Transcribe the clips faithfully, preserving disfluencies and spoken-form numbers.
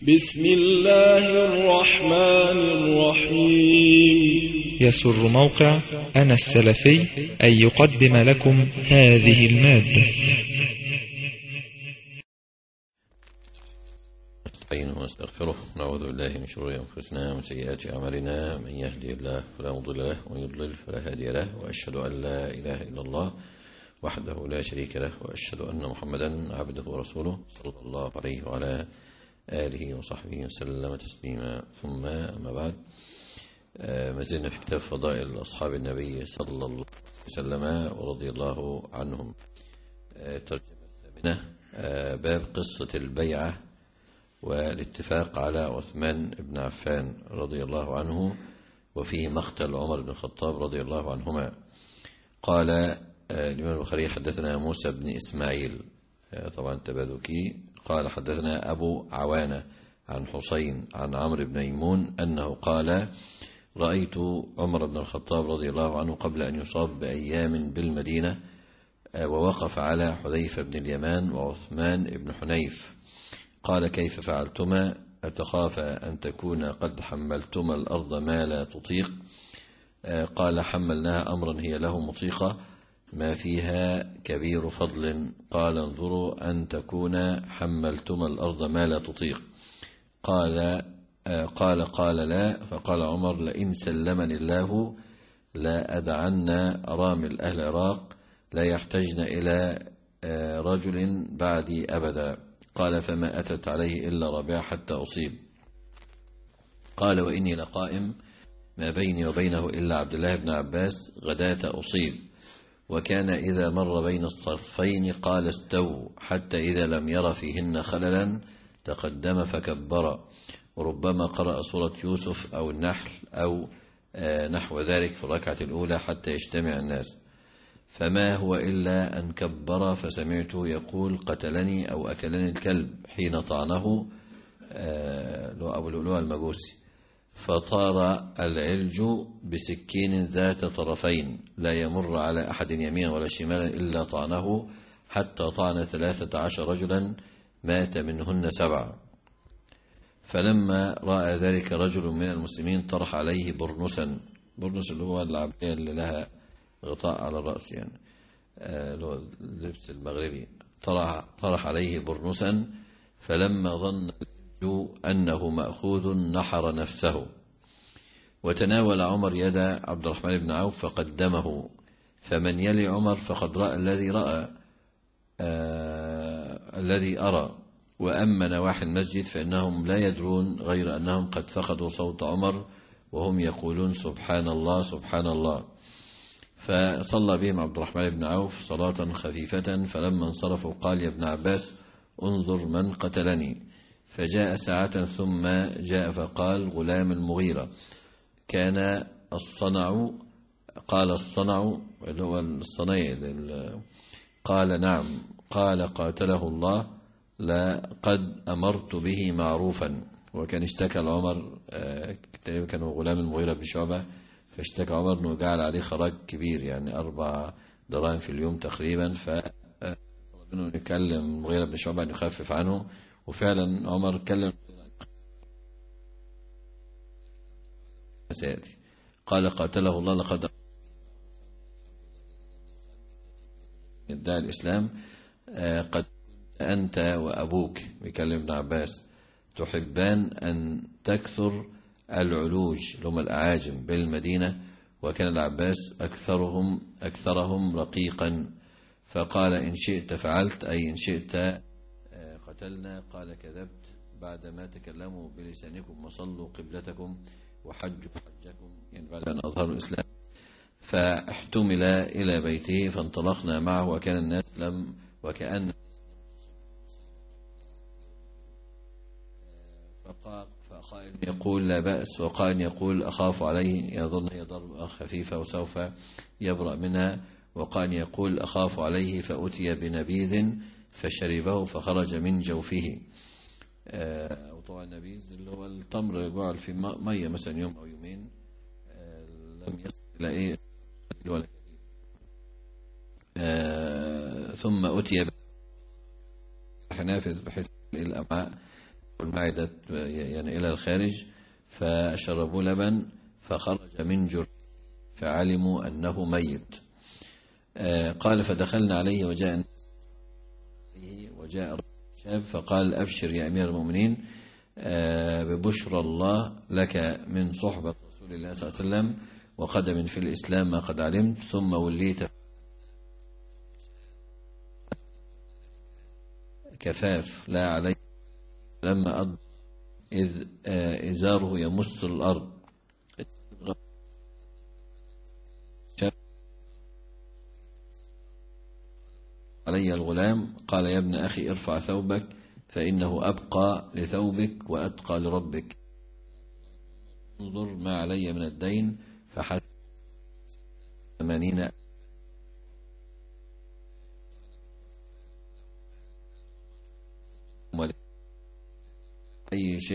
بسم الله الرحمن الرحيم. يسر موقع أنا السلفي أن يقدم لكم هذه المادة. نستعينه ونستغفره، نعوذ بالله من شرور أنفسنا ومن سيئات أعمالنا، من يهدي الله فلا مضل له ومن يضلل فلا هادي له، وأشهد أن لا إله إلا الله وحده لا شريك له، وأشهد أن محمدا عبده ورسوله صلى الله عليه وعلى آله وصحبه وسلم تسليما. ثم أما بعد، ما زلنا في كتاب فضائل أصحاب النبي صلى الله عليه وسلم ورضي الله عنهم. الترجمة الثامنة، باب قصة البيعة والاتفاق على عثمان بن عفان رضي الله عنه، وفيه مقتل عمر بن الخطاب رضي الله عنهما. قال الإمام البخاري: حدثنا موسى بن إسماعيل، طبعا تبادكي، قال حدثنا أبو عوانة عن حسين عن عمرو بن ميمون أنه قال: رأيت عمر بن الخطاب رضي الله عنه قبل أن يصاب بأيام بالمدينة، ووقف على حذيفة بن اليمان وعثمان بن حنيف. قال: كيف فعلتما؟ أتخاف أن تكون قد حملتما الأرض ما لا تطيق؟ قال: حملناها أمرا هي له مطيقة، ما فيها كبير فضل. قال: انظروا أن تكون حملتما الأرض ما لا تطيق. قال قال قال لا. فقال عمر: لئن سلمني الله لا أدعن رامل أهل العراق لا يحتجن إلى رجل بعدي أبدا. قال: فما أتت عليه إلا ربيع حتى أصيب. قال: وإني لقائم ما بيني وبينه إلا عبد الله بن عباس غداة أصيب، وكان إذا مر بين الصفين قال: استووا، حتى إذا لم ير فيهن خللا تقدم فكبر، وربما قرأ سورة يوسف أو النحل أو نحو ذلك في الركعة الأولى حتى يجتمع الناس، فما هو إلا أن كبر، فسمعته يقول: قتلني أو أكلني الكلب، حين طعنه أبو لؤلؤ المجوسي، فطار العلج بسكين ذات طرفين لا يمر على أحد يمينا ولا شمالا إلا طعنه، حتى طعن ثلاثة عشر رجلا مات منهن سبعة. فلما رأى ذلك رجل من المسلمين طرح عليه برنسا، برنس اللي هو العباية اللي لها غطاء على الرأس، يعني اللي هو اللبس المغربي، طرح, طرح عليه برنسا، فلما ظن أنه مأخوذ نحر نفسه، وتناول عمر يد عبد الرحمن بن عوف فقدمه، فمن يلي عمر فقد رأى الذي رأى آه الذي أرى، وأما نواحي المسجد فإنهم لا يدرون غير أنهم قد فقدوا صوت عمر وهم يقولون: سبحان الله سبحان الله. فصلى بهم عبد الرحمن بن عوف صلاة خفيفة، فلما انصرفوا قال: يا ابن عباس انظر من قتلني. فجاء ساعة ثم جاء فقال: غلام المغيرة. كان الصنع، قال: الصنع اللي هو الصنيع، قال: نعم. قال: قاتله الله، لقد أمرت به معروفا. وكان اشتكى العمر، كان غلام المغيرة بن شعبة، فاشتكى عمر أنه جعل عليه خراج كبير، يعني أربع دراهم في اليوم تقريبا، فطلب منه يكلم المغيرة بن شعبة أن يخفف عنه، وفعلا عمر كلم. سيأتي. قال: قاتله الله، لقد يدعي الإسلام، قد أنت وأبوك، بيكلم ابن عباس، تحبان أن تكثر العلوج لهم الأعاجم بالمدينة، وكان العباس أكثرهم أكثرهم رقيقا. فقال: إن شئت فعلت، أي إن شئت قتلنا. قال: كذبت، بعدما تكلموا بلسانكم وصلوا قبلتكم وحجوا حجكم، يعني بعد أن أظهروا الإسلام. فاحتمل إلى بيته فانطلقنا معه، وكان الناس لم وكأن فقائل يقول: لا بأس، وقائل يقول: أخاف عليه، يظن هي ضربة خفيفة وسوف يبرأ منها، وقائل يقول: أخاف عليه، فأتي بنبيذ فشربه فخرج من جوفه. وطبعا النبيذ اللي هو التمر يجعل في مية مثلا يوم أو يومين، لم يصل إلى إيه ولا كثير. ثم أتي بحنافذ بحيث الأمعاء المعدة يعني إلى الخارج، فشربوا لبن فخرج من جر فعلموا أنه ميت. قال فدخلنا عليه وجاء وجاء شاب فقال أبشر يا أمير المؤمنين ببشرى الله لك من صحبة رسول الله صلى الله عليه وسلم وقدم في الإسلام ما قد علمت، ثم وليت كفاف لا علي. لما أض إذ إزاره يمس الأرض علي الغلام قال يا ابن أخي ارفع ثوبك فإنه أبقى لثوبك وأتقى لربك. انظر ما علي من الدين فحسب ثمانين أي شيء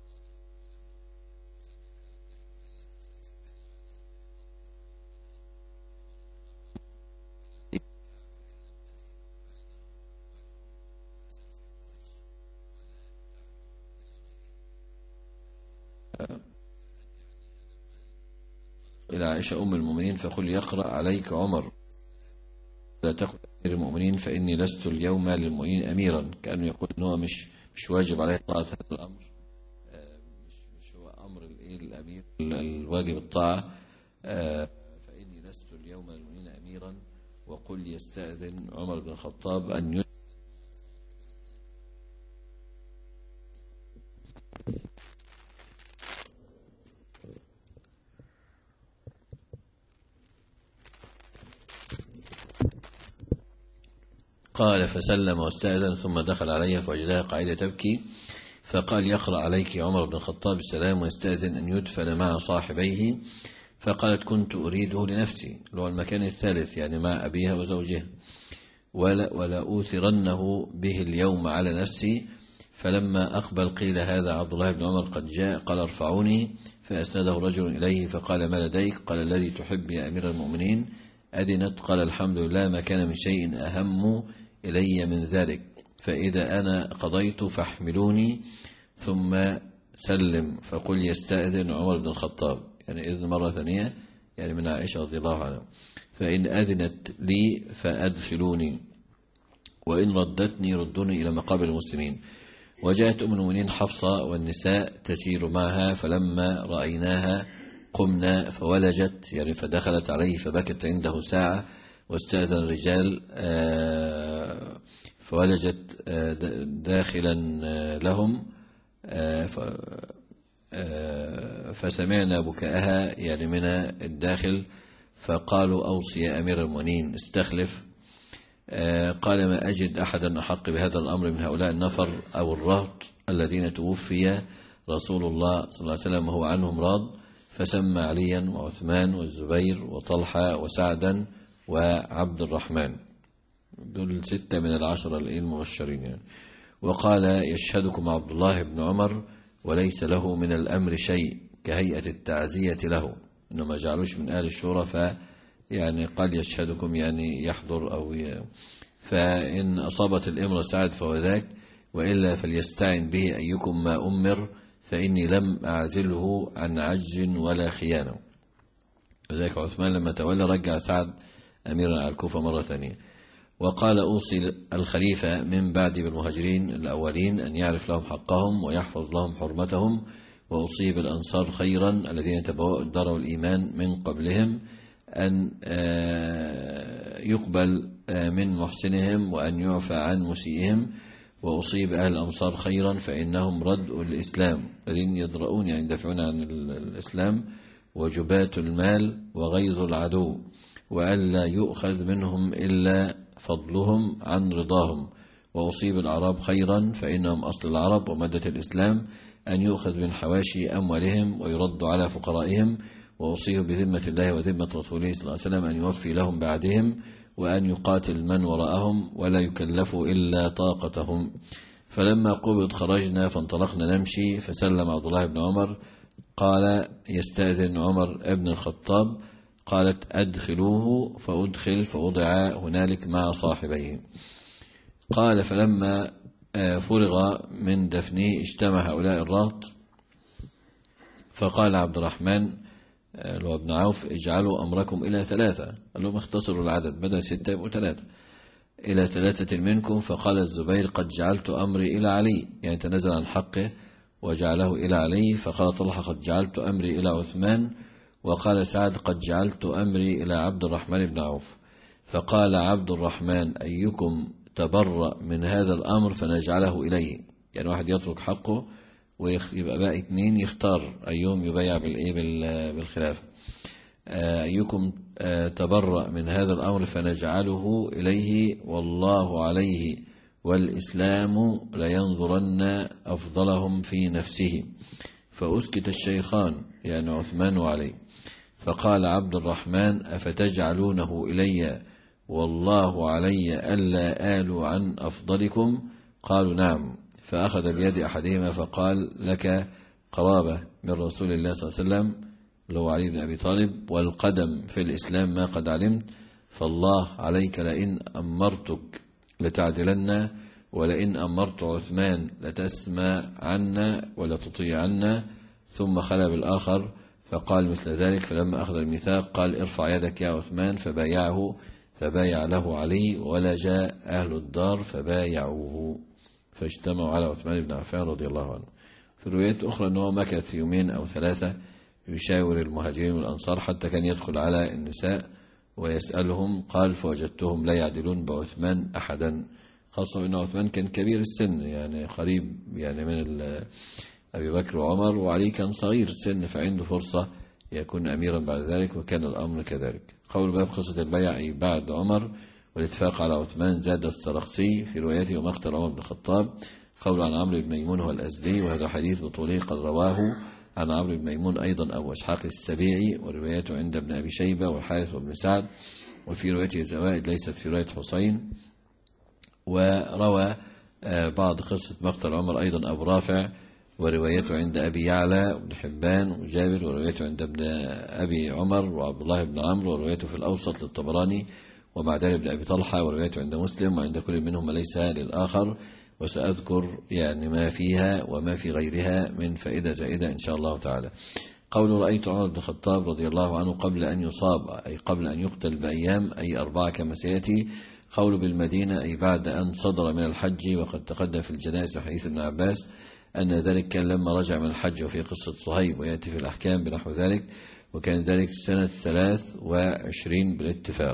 إلى عائشة أم المؤمنين فقل يقرأ عليك عمر لا تقل أمير المؤمنين فإني لست اليوم للمؤمنين أميرا، كأنه يقول أنه مش مش واجب عليه طاعة هذا الأمر، مش مش هو أمر الأمير الواجب الطاعة. فإني لست اليوم للمؤمنين أميرا وقل يستأذن عمر بن الخطاب أن يدخل. قال فسلم واستأذن ثم دخل عليها فوجدها قاعدة تبكي، فقال يقرأ عليك عمر بن الخطاب السلام ويستأذن أن يدفن مع صاحبيه. فقالت كنت أريده لنفسي، اللي هو المكان الثالث يعني مع أبيها وزوجها، ولا, ولا أوثرنه به اليوم على نفسي. فلما أقبل قيل هذا عبد الله بن عمر قد جاء، قال ارفعوني، فأسنده رجل إليه فقال ما لديك؟ قال الذي تحب يا أمير المؤمنين أدنت. قال الحمد لله ما كان من شيء أهم إلي من ذلك، فإذا أنا قضيت فاحملوني ثم سلم فقل يستأذن عمر بن الخطاب، يعني إذن مرة ثانية يعني من عائشة رضي الله عنها، فإن أذنت لي فأدخلوني وإن ردتني ردوني إلى مقابر المسلمين. وجاءت أم المؤمنين حفصة والنساء تسير معها، فلما رأيناها قمنا فولجت يعني فدخلت عليه فبكت عنده ساعة، واستأذن الرجال فولجت داخلا لهم فسمعنا بكاءها يعني من الداخل، فقالوا أوصي يا أمير المؤمنين استخلف. قال ما أجد أحدا أحق بهذا الأمر من هؤلاء النفر أو الرهط الذين توفي رسول الله صلى الله عليه وسلم وهو عنهم راض، فسمى عليا وعثمان والزبير وطلحة وسعدا وعبد الرحمن، دول ستة من العشرة المبشرين يعني. وقال يشهدكم عبد الله بن عمر وليس له من الأمر شيء كهيئة التعزية له، إنه ما جعلوش من أهل الشورى، فيعني قال يشهدكم يعني يحضر أو ي... فإن أصابت الإمر سعد فهو ذاك، وإلا فليستعن به أيكم ما أمر، فإني لم أعزله عن عجز ولا خيانة. وذلك عثمان لما تولى رجع سعد أميرا على الكوفة مرة ثانية. وقال أوصي الخليفة من بعد بالمهاجرين الأولين أن يعرف لهم حقهم ويحفظ لهم حرمتهم، وأصيب الأنصار خيرا الذين تبوأوا الدار والإيمان من قبلهم أن يقبل من محسنهم وأن يعفى عن مسيئهم، وأصيب أهل الأمصار خيرا فإنهم ردء الإسلام الذين يدرؤون يعني يدافعون عن الإسلام، وجبات المال وغيظ العدو، وألا يؤخذ منهم إلا فضلهم عن رضاهم. وأصيب الأعراب خيرا فإنهم أصل العرب ومادة الإسلام، أن يؤخذ من حواشي أموالهم ويرد على فقرائهم. وأوصيه بذمة الله وذمة رسوله صلى الله عليه وسلم أن يوفي لهم بعدهم، وأن يقاتل من وراءهم ولا يكلفوا إلا طاقتهم. فلما قبض خرجنا فانطلقنا نمشي، فسلم عبد الله بن عمر قال يستأذن عمر ابن الخطاب، قالت أدخلوه فأدخل، فوضع هنالك مع صاحبيه. قال فلما فرغ من دفنه اجتمع هؤلاء الرهط، فقال عبد الرحمن لو ابن عوف اجعلوا أمركم إلى ثلاثة، قال لهم اختصروا العدد بدل ستة يبقوا ثلاثة، إلى ثلاثة منكم. فقال الزبير قد جعلت أمري إلى علي، يعني تنزل عن حقه وجعله إلى علي. فقال طلحة قد جعلت أمري إلى عثمان. وقال سعد قد جعلت أمري إلى عبد الرحمن بن عوف. فقال عبد الرحمن أيكم تبرأ من هذا الأمر فنجعله إليه، يعني واحد يترك حقه ويبقى باقي اثنين يختار أيهم يبايع بالإيه بالخلافة. أيكم تبرأ من هذا الأمر فنجعله إليه والله عليه والإسلام لينظرن أفضلهم في نفسه. فأسكت الشيخان يعني عثمان وعلي. فقال عبد الرحمن أفتجعلونه إلي والله علي ألا آل عن أفضلكم؟ قالوا نعم. فأخذ بيد أحدهما فقال لك قرابة من رسول الله صلى الله عليه وسلم اللي هو علي بن أبي طالب، والقدم في الإسلام ما قد علمت، فالله عليك لئن أمرتك لتعدلن، ولئن أمرت عثمان لتسمع عنا ولا تطيع عنا. ثم خلى بالآخر فقال مثل ذلك. فلما أخذ الميثاق قال ارفع يدك يا عثمان، فبايعه، فبايع له علي، ولا جاء أهل الدار فبايعوه، فاجتمعوا على عثمان بن عفان رضي الله عنه. في روايات أخرى أنه مكث يومين أو ثلاثة يشاور المهاجرين والأنصار حتى كان يدخل على النساء ويسألهم. قال فوجدتهم لا يعدلون بعثمان أحدا، خاصة أن عثمان كان كبير السن، يعني قريب يعني من أبي بكر وعمر، وعلي كان صغير السن فعنده فرصة يكون أميرا بعد ذلك، وكان الأمر كذلك. قول باب قصة البيع أي بعد عمر والاتفاق على عثمان. زاد السرخسي في روايته ومقتل عمر بن الخطاب. قول عن عمرو بن ميمون هو الأزدي، وهذا حديث بطوله قد رواه عن عمرو بن ميمون أيضا أبو إسحاق السبيعي، وروايته عند ابن أبي شيبة والحارث وابن سعد، وفي روايته زوائد ليست في رواية حسين. وروى بعض قصة مقتل عمر أيضا أبو رافع، وروايته عند أبي يعلى وابن حبان وجابر، وروايته عند ابن أبي عمر وعبد الله بن عمرو، وروايته في الأوسط للطبراني ومعدل بن أبي طلحة، وروايته عند مسلم، وعند كل منهم ليس للآخر. وسأذكر يعني ما فيها وما في غيرها من فائدة زائدة إن شاء الله تعالى. قول رأيت عمر بن الخطاب رضي الله عنه قبل أن يصاب أي قبل أن يقتل بأيام أي أربعة كما سيأتي. قول بالمدينة أي بعد أن صدر من الحج، وقد تقدم في الجنائز حديث ابن عباس أن ذلك كان لما رجع من الحج، وفي قصة صهيب ويأتي في الأحكام بنحو ذلك، وكان ذلك سنة ثلاث وعشرين بالاتفاق.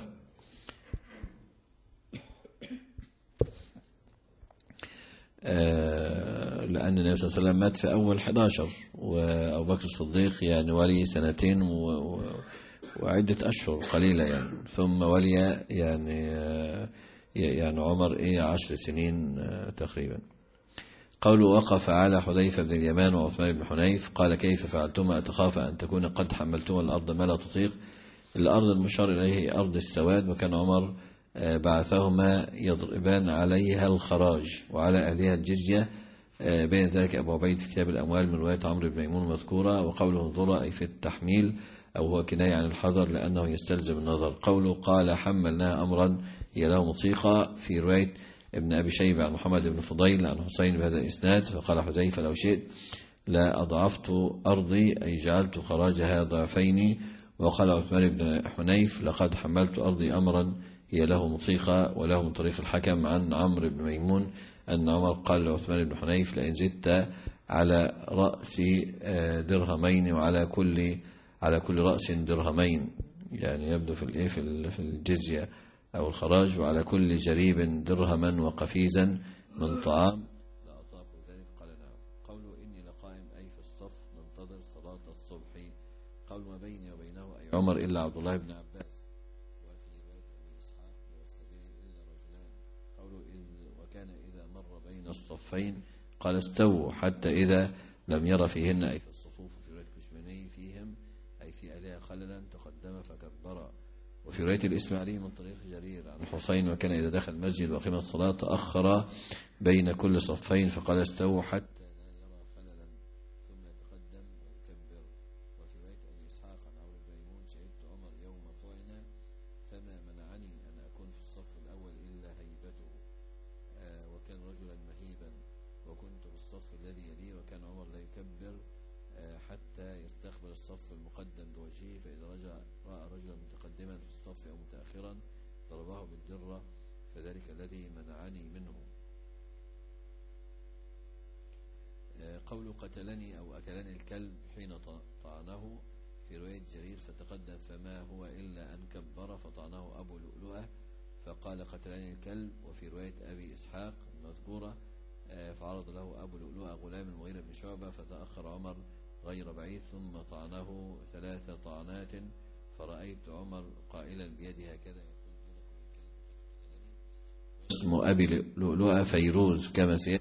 لأن النبي صلى الله عليه وسلم مات في أول أحد عشر، وأبو بكر الصديق يعني ولي سنتين وعدة أشهر قليلة يعني، ثم ولي يعني يعني عمر إيه عشر سنين تقريبا. قوله وقف على حذيفة بن اليمان وعثمان بن حنيف قال كيف فعلتما أتخاف أن تكون قد حملتما الأرض ما لا تطيق. الأرض المشار إليه أرض السواد، وكان عمر بعثهما يضربان عليها الخراج وعلى أهلها الجزية. بين ذلك أبو عبيد في كتاب الأموال من رواية عمرو بن ميمون مذكورة. وقوله ضرع أي في التحميل أو هو كناية عن الحذر لأنه يستلزم النظر. قوله قال حملناها أمرا هي له مطيقة في رواية ابن أبي شيبة عن محمد بن فضيل عن حسين بهذا الإسناد. فقال حذيفة لو شئت لا أضعفت أرضي أي جعلت خراجها ضعفين. وقال عثمان بن حنيف لقد حملت أرضي أمرا هي له مطيقة. وله من طريق الحكم عن عمرو بن ميمون أن عمر قال لعثمان بن حنيف لئن زدت على رأس درهمين وعلى كل على كل رأس درهمين، يعني يبدو في الايه في الجزية أو الخراج، وعلى كل جريب درهما وقفيزا من طعام لا أطاق ذلك. قال نعم. قوله إني لقائم أي في الصف ننتظر صلاة الصبح. قول ما بيني وبينه أي عمر إلا عبد الله بن عباس، وفي رواية أبي إسحاق والسبيل إلا رجلان. قوله وكان إذا مر بين الصفين قال استووا حتى إذا لم ير فيهن أي في الصفوف. في رواية كشميني فيهم أي في آلهة خللا تقدم فكبر. وفي رواية الإسماعيلي من طريق جرير عن حسين وكان إذا دخل المسجد وقيم الصلاة تأخر بين كل صفين فقال استووا حتى لا يرى خللا ثم يتقدم ويكبر. وفي رواية أبي إسحاق عن عمرو بن ميمون شهدت عمر يوم طعن فما منعني أن أكون في الصف الأول إلا هيبته، آه وكان رجلا مهيبا حتى يستقبل الصف المقدم بوجهه، فإذا رجع رأى رجلا متقدما في الصف أو متأخرا ضربه بالدرة، فذلك الذي منعني منه. قول قتلني أو أكلني الكلب حين طعنه في رواية جرير فتقدم فما هو إلا أن كبر فطعنه أبو لؤلؤة فقال قتلني الكلب. وفي رواية أبي إسحاق المذكورة فعرض له أبو لؤلؤة غلام المغيرة بن شعبة فتأخر عمر غير بعيد ثم طعنه ثلاث طعنات، فرأيت عمر قائلا بيده هكذا يقول اسم أبي لؤلؤة فيروز كما سيأتي.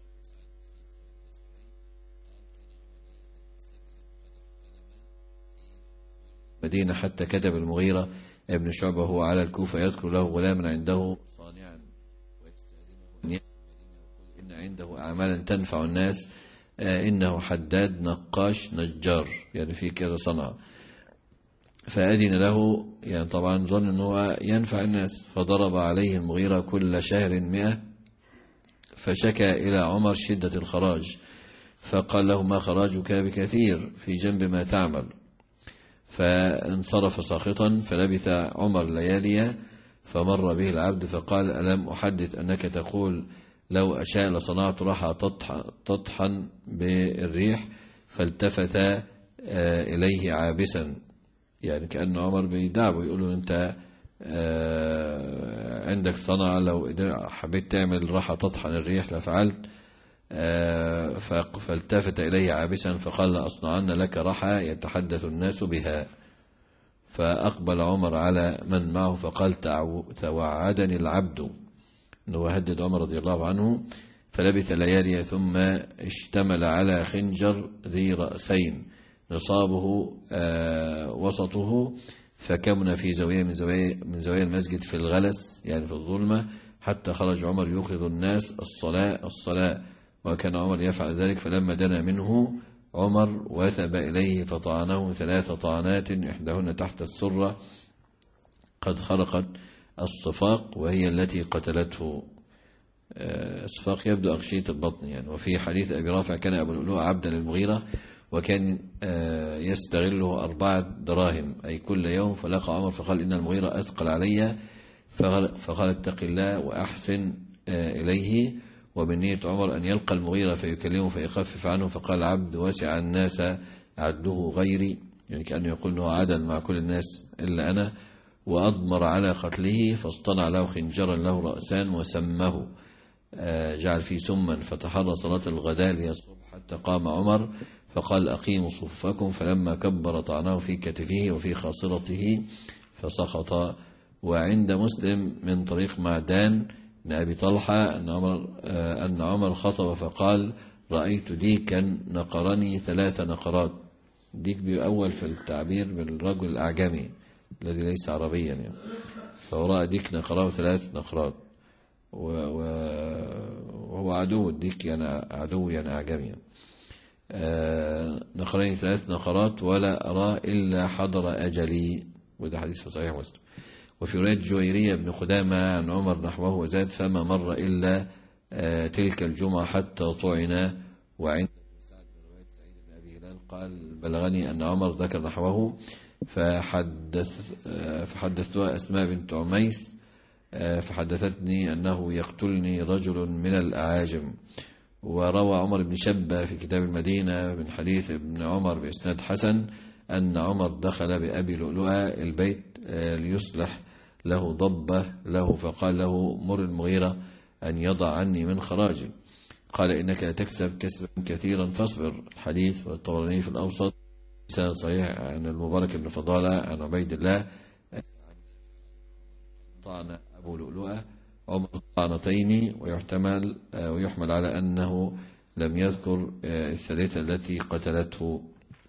مدينة حتى كتب المغيرة ابن شعبة هو على الكوفة يذكر له غلاما عنده صانعا ويستأذنه إن عنده أعمالا تنفع الناس، إنه حداد نقاش نجار، يعني في كذا صنعة، فأذن له، يعني طبعا ظن أنه ينفع الناس، فضرب عليه المغيرة كل شهر مئة، فشكى إلى عمر شدة الخراج، فقال له ما خراجك بكثير في جنب ما تعمل، فانصرف ساخطا. فلبث عمر لياليا فمر به العبد فقال ألم أحدث أنك تقول لو أشاء لصنعت راحة تطحن بالريح؟ فالتفت إليه عابسا، يعني كأن عمر بيدعبه يقول له أنت عندك صنعة لو حبيت تعمل راحة تطحن الريح لفعلت. فالتفت إليه عابسا فقال أصنعن لك راحة يتحدث الناس بها. فأقبل عمر على من معه فقال توعدني العبد، أنه هدد عمر رضي الله عنه. فلبث ليالي ثم اشتمل على خنجر ذي رأسين نصابه وسطه، فكمن في زاوية من زوايا من زوايا المسجد في الغلس، يعني في الظلمة، حتى خرج عمر يوقظ الناس الصلاة الصلاة، وكان عمر يفعل ذلك. فلما دنا منه عمر وثب إليه فطعنه ثلاث طعنات، إحداهن تحت السرة قد خرقت الصفاق وهي التي قتلته. الصفاق يبدو أغشية البطن يعني. وفي حديث أبي رافع كان أبو لؤلؤة عبدا للمغيرة وكان يستغله أربعة دراهم أي كل يوم، فلقى عمر فقال إن المغيرة أثقل علي، فقال اتق الله وأحسن إليه. ومن نية عمر أن يلقى المغيرة فيكلمه فيخفف عنه، فقال عبد وسع الناس عده غيري، يعني كأنه يقول أنه عدل مع كل الناس إلا أنا. وأضمر على قتله فاصطنع له خنجرا له رأسان وسمه، جعل فيه سما، فتحرى صلاة الغداء لهي الصبح حتى قام عمر فقال أقيموا صفكم، فلما كبر طعنه في كتفه وفي خاصرته فسقط. وعند مسلم من طريق معدان بن أبي طلحة أن عمر, أن عمر خطب فقال رأيت ديكا نقرني ثلاث نقرات. ديك بيؤول في التعبير بالرجل الأعجمي الذي ليس عربيا يعني. فهو ديك نقراه ثلاث نقرات وهو عدو الديك يعني عدو يعني أعجمي. نقرني ثلاث نقرات ولا أرى إلا حضر أجلي، وده حديث في صحيح مسلم. وفي رواية جويرية بن خدامة عن عمر نحوه وزاد فما مر إلا تلك الجمعة حتى طعنا. وعند سعد بن رواية سعيد بن أبي هلال قال بلغني أن عمر ذكر نحوه فحدث فحدثتها أسماء بنت عميس فحدثتني أنه يقتلني رجل من الأعاجم. وروى عمر بن شبة في كتاب المدينة من حديث ابن عمر بإسناد حسن أن عمر دخل بأبي لؤلؤة البيت ليصلح له ضبة له، فقال له مر المغيرة أن يضع عني من خراجي، قال إنك تكسب كسبا كثيرا فاصبر. الحديث والطبراني في الأوسط سند صحيح عن المبارك بن فضالة عن عبيد الله طعن أبو لؤلؤة عمر طعنتين، ويحتمل ويحمل على أنه لم يذكر الثلاثة التي قتلته.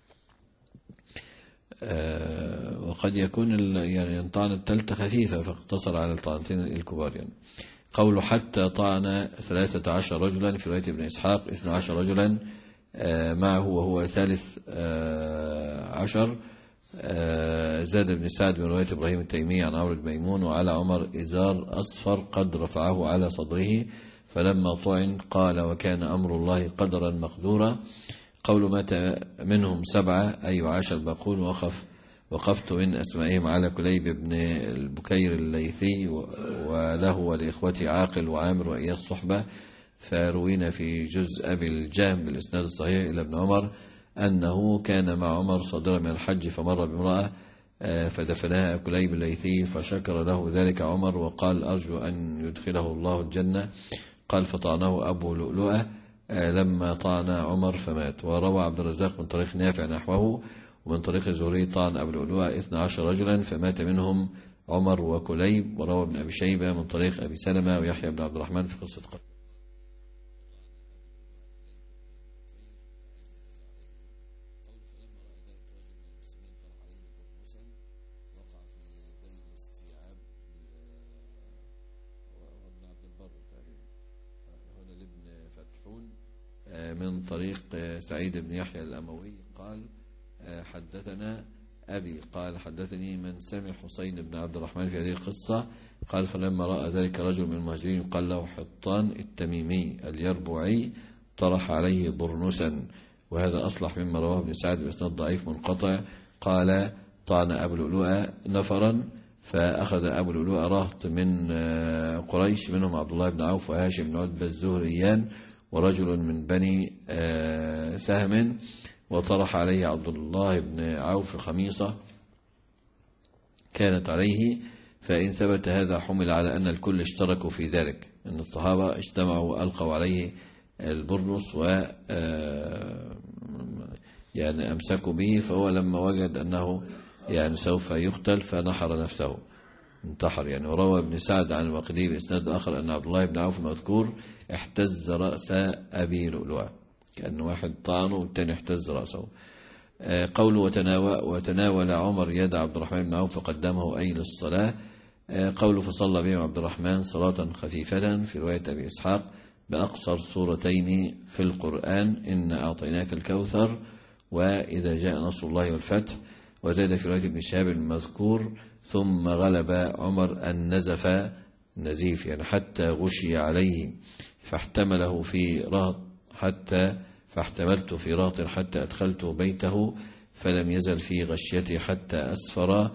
وقد يكون يعني طعن الثالثة خفيفة فاقتصر على الطعنتين الكبار يعني. قول حتى طعن ثلاثة عشر رجلا في رواية ابن إسحاق اثنى عشر رجلا معه وهو ثالث عشر. زاد بن سعد من رواية إبراهيم التيمي عن عمرو بن ميمون وعلى عمر إزار أصفر قد رفعه على صدره، فلما طعن قال وكان أمر الله قدرا مقدورا. قول مات منهم سبعة أي وعاش الباقون. وقف وقفت من أسمائهم على كليب بن البكير الليثي وله ولإخوتي عاقل وعامر وإياس صحبة، فروينا في جزء أبي الجهم بالإسناد الصحيح إلى ابن عمر أنه كان مع عمر صادرا من الحج فمر بامرأة فدفنها كليب الليثي فشكر له ذلك عمر وقال أرجو أن يدخله الله الجنة. قال فطعنه أبو لؤلؤة لما طعن عمر فمات. وروى عبد الرزاق من طريق نافع نحوه ومن طريق الزهري طعن أبو لؤلؤة اثني عشر رجلا فمات منهم عمر وكليب. وروى ابن أبي شيبة من طريق أبي سلمة ويحيى بن عبد الرحمن في قصة قتل. من طريق سعيد بن يحيى الأموي قال حدثنا أبي قال حدثني من سمع حسين بن عبد الرحمن في هذه القصة قال فلما رأى ذلك رجل من المهاجرين قال له حطان التميمي اليربوعي طرح عليه برنسا، وهذا أصلح مما رواه ابن سعد بإسناد ضعيف منقطع. قال طعن أبو لؤلؤة نفرا فأخذ أبو لؤلؤة رهط من قريش منهم عبد الله بن عوف وهاشم بن عتبة الزهريان ورجل من بني سهم، وطرح عليه عبد الله بن عوف خميصة كانت عليه، فإن ثبت هذا حمل على أن الكل اشتركوا في ذلك، أن الصحابة اجتمعوا وألقوا عليه البرنس و يعني أمسكوا به، فهو لما وجد أنه يعني سوف يقتل فنحر نفسه انتحر يعني. وروى ابن سعد عن الواقدي بإسناد آخر أن عبد الله بن عوف المذكور احتز رأس أبي لؤلؤة، كأن واحد طعنه والتاني احتز رأسه. قوله وتناول, وتناول عمر يد عبد الرحمن بن عوف فقدمه أي للصلاة. قوله فصلى بهم عبد الرحمن صلاة خفيفة في رواية أبي إسحاق بأقصر سورتين في القرآن إن أعطيناك الكوثر وإذا جاء نصر الله والفتح. وزاد في رواية ابن شهاب المذكور ثم غلب عمر النزف نزيف يعني حتى غشي عليه فاحتمله في رهط حتى فاحتملت في رهط حتى أدخلت بيته فلم يزل في غشيتي حتى أسفر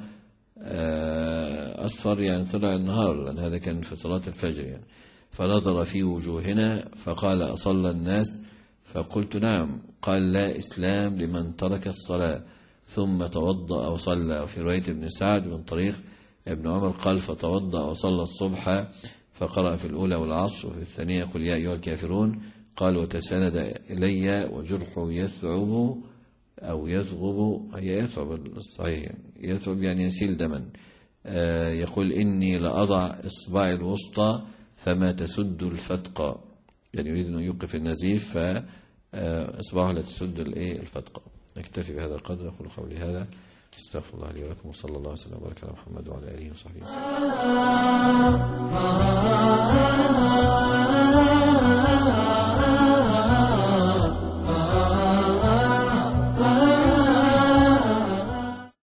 أسفر يعني طلع النهار لأن هذا كان في صلاة الفجر يعني. فنظر في وجوهنا فقال أصلى الناس؟ فقلت نعم. قال لا إسلام لمن ترك الصلاة. ثم توضأ وصلى. في رواية ابن سعد من طريق ابن عمر قال فتوضأ وصلى الصبح فقرأ في الأولى والعصر وفي الثانية قل يا أيها الكافرون. قال وتساند إلي وجرحه يثعب أو يثغب هي يثعب الصحيح يعني. يثعب يعني يسيل دما. آه يقول إني لأضع إصبعي الوسطى فما تسد الفتقة يعني يريد أن يوقف النزيف فإصبعه لا تسد الفتقة. نكتفي بهذا القدر. أقول قولي هذا استغفر الله لي ولكم وصلى الله وسلم وبارك على محمد وعلى آله وصحبه وسلم.